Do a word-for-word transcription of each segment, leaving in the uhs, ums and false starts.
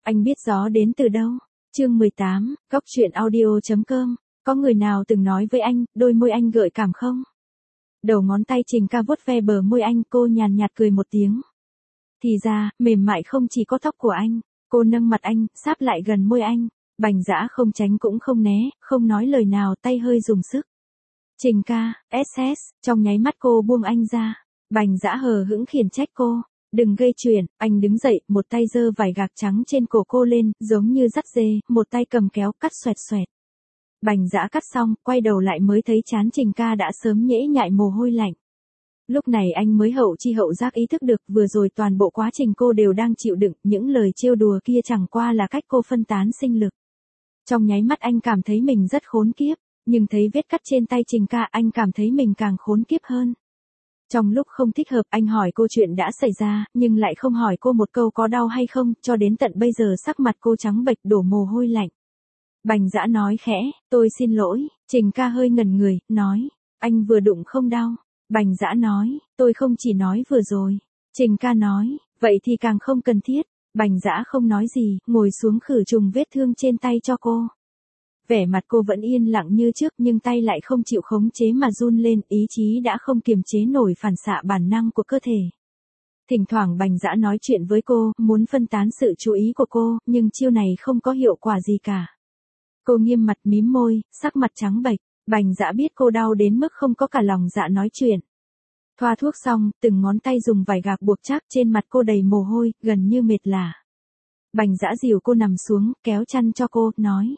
Anh biết gió đến từ đâu? Chương mười tám, góc truyện audio chấm com. Có người nào từng nói với anh, đôi môi anh gợi cảm không? Đầu ngón tay Trình Ca vuốt ve bờ môi anh, cô nhàn nhạt cười một tiếng. Thì ra, mềm mại không chỉ có tóc của anh. Cô nâng mặt anh, sáp lại gần môi anh. Bành Dã không tránh cũng không né, không nói lời nào, tay hơi dùng sức. Trình Ca, ét ét, trong nháy mắt cô buông anh ra. Bành Dã hờ hững khiển trách cô. Đừng gây chuyện, anh đứng dậy, một tay giơ vải gạc trắng trên cổ cô lên, giống như dắt dê, một tay cầm kéo cắt xoẹt xoẹt. Bành Dã cắt xong, quay đầu lại mới thấy trán Trình Ca đã sớm nhễ nhại mồ hôi lạnh. Lúc này anh mới hậu chi hậu giác ý thức được vừa rồi toàn bộ quá trình cô đều đang chịu đựng, những lời trêu đùa kia chẳng qua là cách cô phân tán sinh lực. Trong nháy mắt anh cảm thấy mình rất khốn kiếp, nhưng thấy vết cắt trên tay Trình Ca anh cảm thấy mình càng khốn kiếp hơn. Trong lúc không thích hợp anh hỏi cô chuyện đã xảy ra, nhưng lại không hỏi cô một câu có đau hay không, cho đến tận bây giờ sắc mặt cô trắng bệch đổ mồ hôi lạnh. Bành Dã nói khẽ, tôi xin lỗi. Trình Ca hơi ngẩn người, nói, anh vừa đụng không đau. Bành Dã nói, tôi không chỉ nói vừa rồi. Trình Ca nói, vậy thì càng không cần thiết. Bành Dã không nói gì, ngồi xuống khử trùng vết thương trên tay cho cô. Vẻ mặt cô vẫn yên lặng như trước nhưng tay lại không chịu khống chế mà run lên, ý chí đã không kiềm chế nổi phản xạ bản năng của cơ thể. Thỉnh thoảng Bành Dã nói chuyện với cô, muốn phân tán sự chú ý của cô, nhưng chiêu này không có hiệu quả gì cả. Cô nghiêm mặt mím môi, sắc mặt trắng bệch. Bành Dã biết cô đau đến mức không có cả lòng dạ nói chuyện. Thoa thuốc xong, từng ngón tay dùng vải gạc buộc chắc, trên mặt cô đầy mồ hôi, gần như mệt lả. Bành Dã dìu cô nằm xuống, kéo chăn cho cô, nói.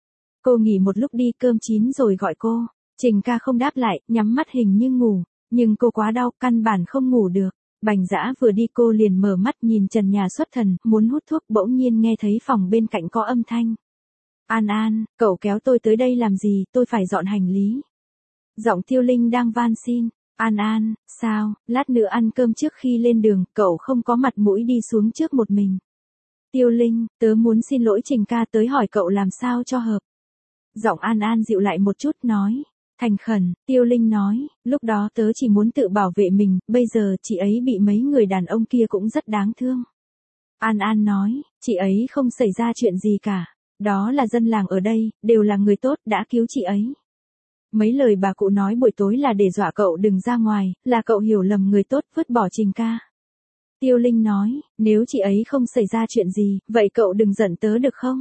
Cô nghỉ một lúc đi, cơm chín rồi gọi cô. Trình Ca không đáp lại, nhắm mắt hình như ngủ, nhưng cô quá đau, căn bản không ngủ được. Bành Dã vừa đi cô liền mở mắt nhìn trần nhà xuất thần, muốn hút thuốc, bỗng nhiên nghe thấy phòng bên cạnh có âm thanh. An An, cậu kéo tôi tới đây làm gì, tôi phải dọn hành lý. Giọng Tiêu Linh đang van xin. An An, sao, lát nữa ăn cơm trước khi lên đường, cậu không có mặt mũi đi xuống trước một mình. Tiêu Linh, tớ muốn xin lỗi Trình Ca tới hỏi cậu làm sao cho hợp. Giọng An An dịu lại một chút nói. Thành khẩn, Tiêu Linh nói, lúc đó tớ chỉ muốn tự bảo vệ mình, bây giờ chị ấy bị mấy người đàn ông kia cũng rất đáng thương. An An nói, chị ấy không xảy ra chuyện gì cả. Đó là dân làng ở đây, đều là người tốt, đã cứu chị ấy. Mấy lời bà cụ nói buổi tối là để dọa cậu đừng ra ngoài, là cậu hiểu lầm người tốt, vứt bỏ Trình Ca. Tiêu Linh nói, nếu chị ấy không xảy ra chuyện gì, vậy cậu đừng giận tớ được không?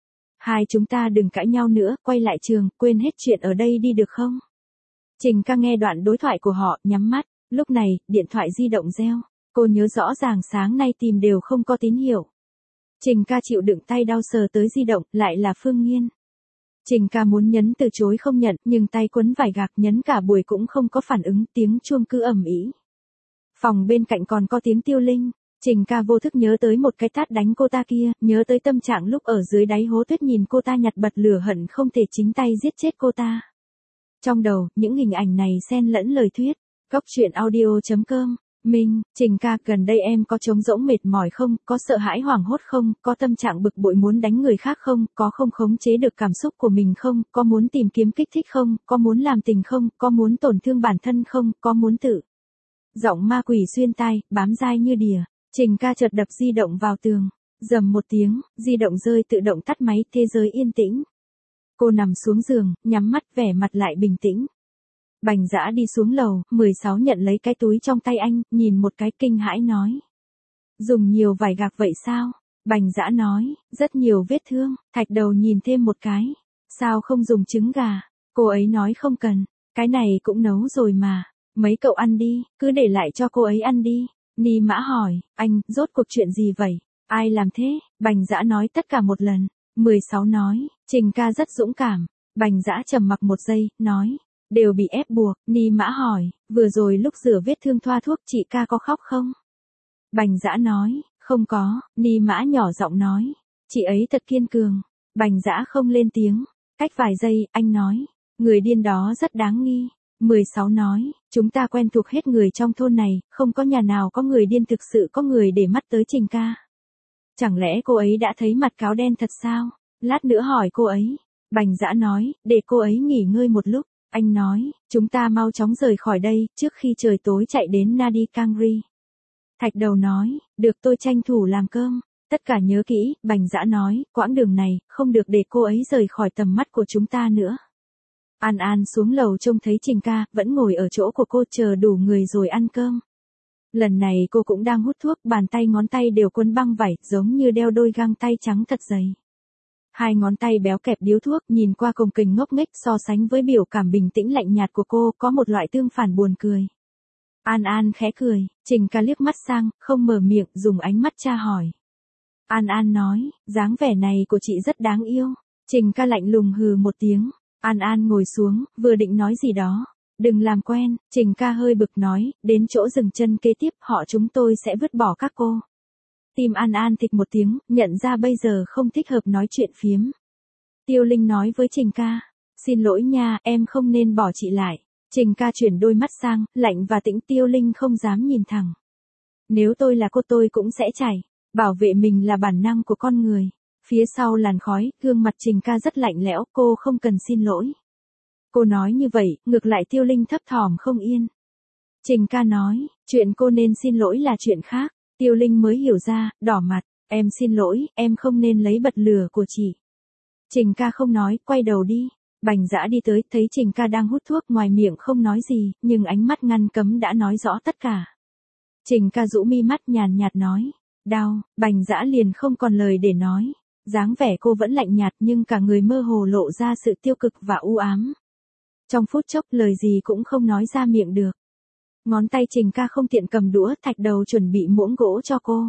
Hai chúng ta đừng cãi nhau nữa, quay lại trường, quên hết chuyện ở đây đi được không? Trình Ca nghe đoạn đối thoại của họ, nhắm mắt, lúc này, điện thoại di động reo. Cô nhớ rõ ràng sáng nay tìm đều không có tín hiệu. Trình Ca chịu đựng tay đau sờ tới di động, lại là Phương Nghiên. Trình Ca muốn nhấn từ chối không nhận, nhưng tay quấn vải gạc nhấn cả buổi cũng không có phản ứng, tiếng chuông cứ ầm ĩ. Phòng bên cạnh còn có tiếng Tiêu Linh. Trình Ca vô thức nhớ tới một cái tát đánh cô ta kia, nhớ tới tâm trạng lúc ở dưới đáy hố tuyết nhìn cô ta nhặt bật lửa hận không thể chính tay giết chết cô ta. Trong đầu, những hình ảnh này xen lẫn lời thuyết. Góc truyện audio chấm com. Minh, Trình Ca, gần đây em có trống rỗng mệt mỏi không, có sợ hãi hoảng hốt không, có tâm trạng bực bội muốn đánh người khác không, có không khống chế được cảm xúc của mình không, có muốn tìm kiếm kích thích không, có muốn làm tình không, có muốn tổn thương bản thân không, có muốn tự. Giọng ma quỷ xuyên tai, bám dai như đìa. Trình Ca chợt đập di động vào tường. Dầm một tiếng, di động rơi tự động tắt máy, thế giới yên tĩnh. Cô nằm xuống giường, nhắm mắt vẻ mặt lại bình tĩnh. Bành Dã đi xuống lầu, mười sáu nhận lấy cái túi trong tay anh, nhìn một cái kinh hãi nói. Dùng nhiều vải gạc vậy sao? Bành Dã nói, rất nhiều vết thương. Thạch Đầu nhìn thêm một cái. Sao không dùng trứng gà? Cô ấy nói không cần. Cái này cũng nấu rồi mà. Mấy cậu ăn đi, cứ để lại cho cô ấy ăn đi. Ni Mã hỏi, anh, rốt cuộc chuyện gì vậy? Ai làm thế? Bành Dã nói tất cả một lần. mười sáu nói, Trình Ca rất dũng cảm. Bành Dã trầm mặc một giây, nói. Đều bị ép buộc. Ni Mã hỏi, vừa rồi lúc rửa vết thương thoa thuốc chị Ca có khóc không? Bành Dã nói, không có. Ni Mã nhỏ giọng nói, chị ấy thật kiên cường. Bành Dã không lên tiếng. Cách vài giây, anh nói, người điên đó rất đáng nghi. mười sáu nói, chúng ta quen thuộc hết người trong thôn này, không có nhà nào có người điên thực sự có người để mắt tới Trình Ca. Chẳng lẽ cô ấy đã thấy mặt cáo đen thật sao? Lát nữa hỏi cô ấy. Bành Dã nói, để cô ấy nghỉ ngơi một lúc. Anh nói, chúng ta mau chóng rời khỏi đây, trước khi trời tối chạy đến Nadi Kangri. Thạch Đầu nói, được tôi tranh thủ làm cơm. Tất cả nhớ kỹ, Bành Dã nói, quãng đường này, không được để cô ấy rời khỏi tầm mắt của chúng ta nữa. An An xuống lầu trông thấy Trình ca, vẫn ngồi ở chỗ của cô chờ đủ người rồi ăn cơm. Lần này cô cũng đang hút thuốc, bàn tay ngón tay đều quấn băng vải, giống như đeo đôi găng tay trắng thật dày. Hai ngón tay béo kẹp điếu thuốc, nhìn qua cồng kềnh ngốc nghếch, so sánh với biểu cảm bình tĩnh lạnh nhạt của cô, có một loại tương phản buồn cười. An An khẽ cười, Trình ca liếc mắt sang, không mở miệng, dùng ánh mắt tra hỏi. An An nói, dáng vẻ này của chị rất đáng yêu. Trình ca lạnh lùng hừ một tiếng. An An ngồi xuống, vừa định nói gì đó. Đừng làm quen, Trình ca hơi bực nói, đến chỗ dừng chân kế tiếp, họ chúng tôi sẽ vứt bỏ các cô. Tim An An thịch một tiếng, nhận ra bây giờ không thích hợp nói chuyện phiếm. Tiêu Linh nói với Trình ca, xin lỗi nha, em không nên bỏ chị lại. Trình ca chuyển đôi mắt sang, lạnh và tĩnh. Tiêu Linh không dám nhìn thẳng. Nếu tôi là cô tôi cũng sẽ chảy. Bảo vệ mình là bản năng của con người. Phía sau làn khói, gương mặt Trình ca rất lạnh lẽo, cô không cần xin lỗi. Cô nói như vậy, ngược lại Tiêu Linh thấp thỏm không yên. Trình ca nói, chuyện cô nên xin lỗi là chuyện khác. Tiêu Linh mới hiểu ra, đỏ mặt, em xin lỗi, em không nên lấy bật lửa của chị. Trình ca không nói, quay đầu đi. Bành Dã đi tới, thấy Trình ca đang hút thuốc, ngoài miệng không nói gì, nhưng ánh mắt ngăn cấm đã nói rõ tất cả. Trình ca rũ mi mắt nhàn nhạt nói, đau. Bành Dã liền không còn lời để nói. Dáng vẻ cô vẫn lạnh nhạt nhưng cả người mơ hồ lộ ra sự tiêu cực và u ám. Trong phút chốc lời gì cũng không nói ra miệng được. Ngón tay Trình ca không tiện cầm đũa, thạch đầu chuẩn bị muỗng gỗ cho cô.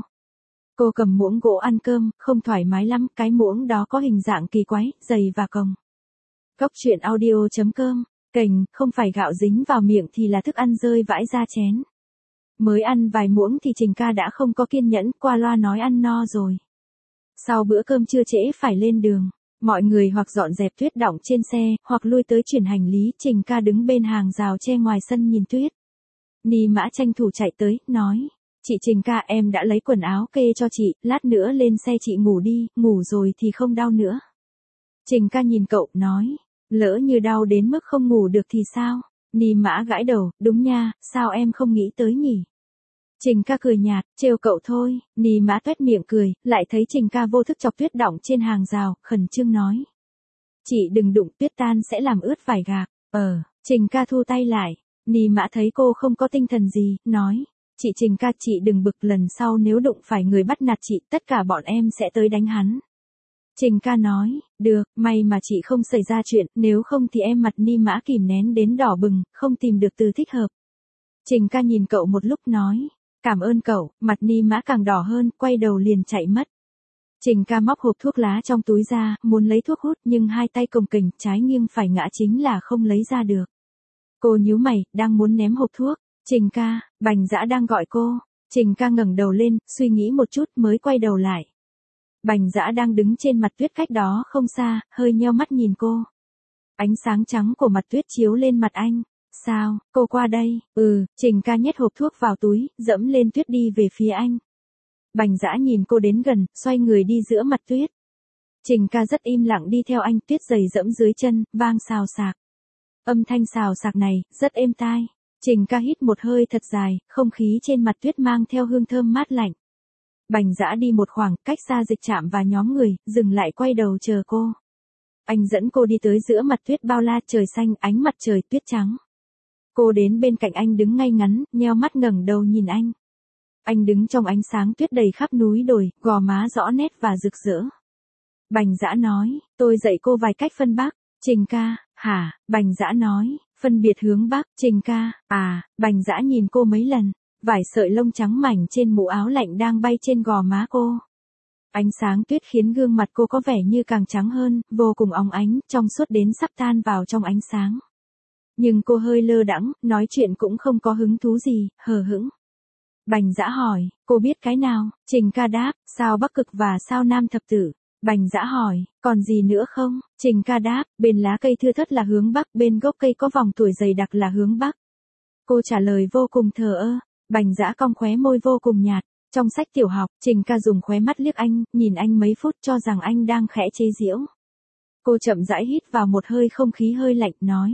Cô cầm muỗng gỗ ăn cơm, không thoải mái lắm, cái muỗng đó có hình dạng kỳ quái, dày và cong. Cốc truyện audio chấm com, cành, không phải gạo dính vào miệng thì là thức ăn rơi vãi ra chén. Mới ăn vài muỗng thì Trình ca đã không có kiên nhẫn, qua loa nói ăn no rồi. Sau bữa cơm trưa trễ phải lên đường, mọi người hoặc dọn dẹp tuyết đọng trên xe, hoặc lui tới chuyển hành lý. Trình ca đứng bên hàng rào tre ngoài sân nhìn tuyết. Ni Mã tranh thủ chạy tới, nói, chị Trình ca, em đã lấy quần áo kê cho chị, lát nữa lên xe chị ngủ đi, ngủ rồi thì không đau nữa. Trình ca nhìn cậu, nói, lỡ như đau đến mức không ngủ được thì sao? Ni Mã gãi đầu, đúng nha, sao em không nghĩ tới nhỉ? Trình ca cười nhạt, trêu cậu thôi. Ni Mã tuét miệng cười, lại thấy Trình ca vô thức chọc tuyết đọng trên hàng rào, khẩn trương nói. Chị đừng đụng, tuyết tan sẽ làm ướt vải gạc. Ờ, Trình ca thu tay lại. Ni Mã thấy cô không có tinh thần gì, nói. Chị Trình ca, chị đừng bực, lần sau nếu đụng phải người bắt nạt chị, tất cả bọn em sẽ tới đánh hắn. Trình ca nói, được, may mà chị không xảy ra chuyện, nếu không thì em. Mặt Ni Mã kìm nén đến đỏ bừng, không tìm được từ thích hợp. Trình ca nhìn cậu một lúc nói, cảm ơn cậu. Mặt Ni Mã càng đỏ hơn, quay đầu liền chạy mất. Trình ca móc hộp thuốc lá trong túi ra, muốn lấy thuốc hút nhưng hai tay cồng kềnh, trái nghiêng phải ngã chính là không lấy ra được. Cô nhíu mày, đang muốn ném hộp thuốc. Trình ca, Bành Dã đang gọi cô. Trình ca ngẩng đầu lên, suy nghĩ một chút mới quay đầu lại. Bành Dã đang đứng trên mặt tuyết cách đó không xa, hơi nheo mắt nhìn cô. Ánh sáng trắng của mặt tuyết chiếu lên mặt anh. Sao, cô qua đây? Ừ, Trình ca nhét hộp thuốc vào túi, dẫm lên tuyết đi về phía anh. Bành Dã nhìn cô đến gần, xoay người đi giữa mặt tuyết. Trình ca rất im lặng đi theo anh, tuyết dày dẫm dưới chân, vang xào xạc. Âm thanh xào xạc này, rất êm tai. Trình ca hít một hơi thật dài, không khí trên mặt tuyết mang theo hương thơm mát lạnh. Bành Dã đi một khoảng, cách xa dịch trạm và nhóm người, dừng lại quay đầu chờ cô. Anh dẫn cô đi tới giữa mặt tuyết bao la, trời xanh, ánh mặt trời, tuyết trắng. Cô đến bên cạnh anh đứng ngay ngắn, nheo mắt ngẩng đầu nhìn anh. Anh đứng trong ánh sáng tuyết đầy khắp núi đồi, gò má rõ nét và rực rỡ. Bành Dã nói, tôi dạy cô vài cách phân bắc. Trình ca, hả? Bành Dã nói, phân biệt hướng bắc. Trình ca, à. Bành Dã nhìn cô mấy lần. Vài sợi lông trắng mảnh trên mũ áo lạnh đang bay trên gò má cô. Ánh sáng tuyết khiến gương mặt cô có vẻ như càng trắng hơn, vô cùng óng ánh, trong suốt đến sắp tan vào trong ánh sáng. Nhưng cô hơi lơ đãng, nói chuyện cũng không có hứng thú gì, hờ hững. Bành Dã hỏi, cô biết cái nào? Trình ca đáp, sao Bắc Cực và sao Nam Thập Tử. Bành Dã hỏi, còn gì nữa không? Trình ca đáp, bên lá cây thưa thớt là hướng Bắc, bên gốc cây có vòng tuổi dày đặc là hướng Bắc. Cô trả lời vô cùng thờ ơ. Bành Dã cong khóe môi vô cùng nhạt. Trong sách tiểu học, Trình ca dùng khóe mắt liếc anh, nhìn anh mấy phút cho rằng anh đang khẽ chế giễu. Cô chậm rãi hít vào một hơi không khí hơi lạnh, nói.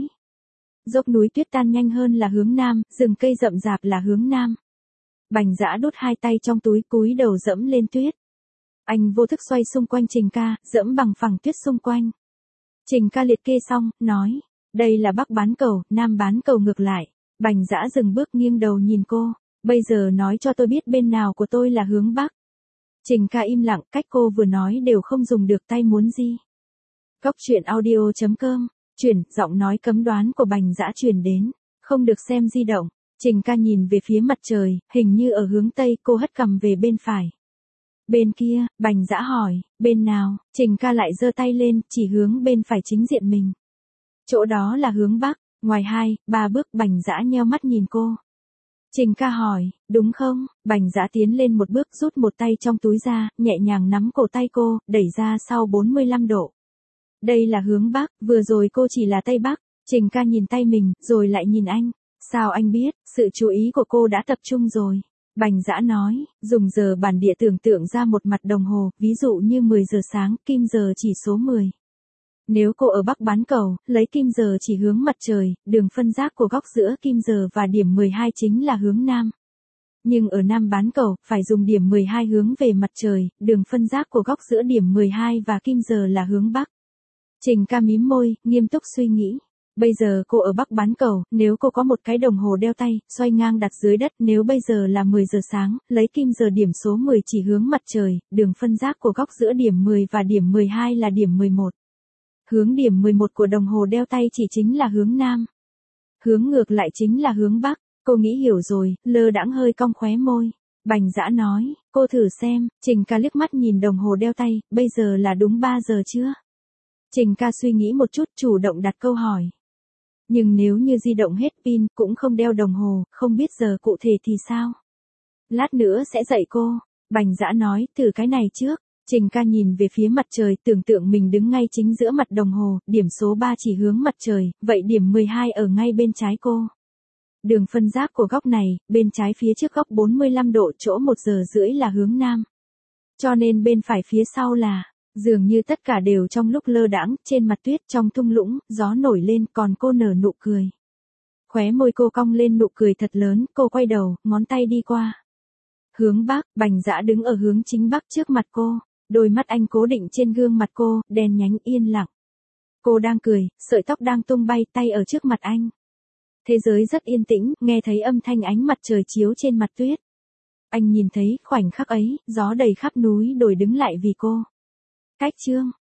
Dốc núi tuyết tan nhanh hơn là hướng Nam, rừng cây rậm rạp là hướng Nam. Bành Dã đút hai tay trong túi, cúi đầu dẫm lên tuyết. Anh vô thức xoay xung quanh Trình Ca, dẫm bằng phẳng tuyết xung quanh. Trình Ca liệt kê xong, nói, đây là Bắc bán cầu, Nam bán cầu ngược lại. Bành Dã dừng bước nghiêng đầu nhìn cô, bây giờ nói cho tôi biết bên nào của tôi là hướng Bắc. Trình Ca im lặng, cách cô vừa nói đều không dùng được tay muốn gì. Góc truyện audio chấm com, chuyển, giọng nói cấm đoán của Bành Dã truyền đến, không được xem di động. Trình Ca nhìn về phía mặt trời, hình như ở hướng Tây, cô hất cằm về bên phải. Bên kia, Bành Dã hỏi, bên nào? Trình Ca lại giơ tay lên, chỉ hướng bên phải chính diện mình. Chỗ đó là hướng Bắc, ngoài hai, ba bước Bành Dã nheo mắt nhìn cô. Trình Ca hỏi, đúng không? Bành Dã tiến lên một bước rút một tay trong túi ra, nhẹ nhàng nắm cổ tay cô, đẩy ra sau bốn mươi lăm độ. Đây là hướng Bắc, vừa rồi cô chỉ là Tây Bắc. Trình Ca nhìn tay mình, rồi lại nhìn anh. Sao anh biết, sự chú ý của cô đã tập trung rồi. Bành Dã nói, dùng giờ bản địa tưởng tượng ra một mặt đồng hồ, ví dụ như mười giờ sáng, kim giờ chỉ số mười. Nếu cô ở Bắc bán cầu, lấy kim giờ chỉ hướng mặt trời, đường phân giác của góc giữa kim giờ và điểm mười hai chính là hướng Nam. Nhưng ở Nam bán cầu, phải dùng điểm mười hai hướng về mặt trời, đường phân giác của góc giữa điểm mười hai và kim giờ là hướng Bắc. Trình Ca mím môi, nghiêm túc suy nghĩ. Bây giờ cô ở Bắc bán cầu, nếu cô có một cái đồng hồ đeo tay, xoay ngang đặt dưới đất, nếu bây giờ là mười giờ sáng, lấy kim giờ điểm số mười chỉ hướng mặt trời, đường phân giác của góc giữa điểm mười và điểm mười hai là điểm mười một. Hướng điểm mười một của đồng hồ đeo tay chỉ chính là hướng Nam. Hướng ngược lại chính là hướng Bắc. Cô nghĩ hiểu rồi, lơ đãng hơi cong khóe môi. Bành Dã nói, cô thử xem. Trình Ca liếc mắt nhìn đồng hồ đeo tay, bây giờ là đúng ba giờ chưa? Trình Ca suy nghĩ một chút, chủ động đặt câu hỏi. Nhưng nếu như di động hết pin, cũng không đeo đồng hồ, không biết giờ cụ thể thì sao? Lát nữa sẽ dạy cô. Bành Dã nói, thử cái này trước. Trình Ca nhìn về phía mặt trời, tưởng tượng mình đứng ngay chính giữa mặt đồng hồ, điểm số ba chỉ hướng mặt trời, vậy điểm mười hai ở ngay bên trái cô. Đường phân giác của góc này, bên trái phía trước góc bốn mươi lăm độ chỗ một giờ rưỡi là hướng Nam. Cho nên bên phải phía sau là, dường như tất cả đều trong lúc lơ đãng, trên mặt tuyết trong thung lũng, gió nổi lên, còn cô nở nụ cười. Khóe môi cô cong lên nụ cười thật lớn, cô quay đầu, ngón tay đi qua. Hướng Bắc, Bành Dã đứng ở hướng chính Bắc trước mặt cô. Đôi mắt anh cố định trên gương mặt cô, đen nhánh yên lặng. Cô đang cười, sợi tóc đang tung bay, tay ở trước mặt anh. Thế giới rất yên tĩnh, nghe thấy âm thanh ánh mặt trời chiếu trên mặt tuyết. Anh nhìn thấy, khoảnh khắc ấy, gió đầy khắp núi đồi đứng lại vì cô. Cách chương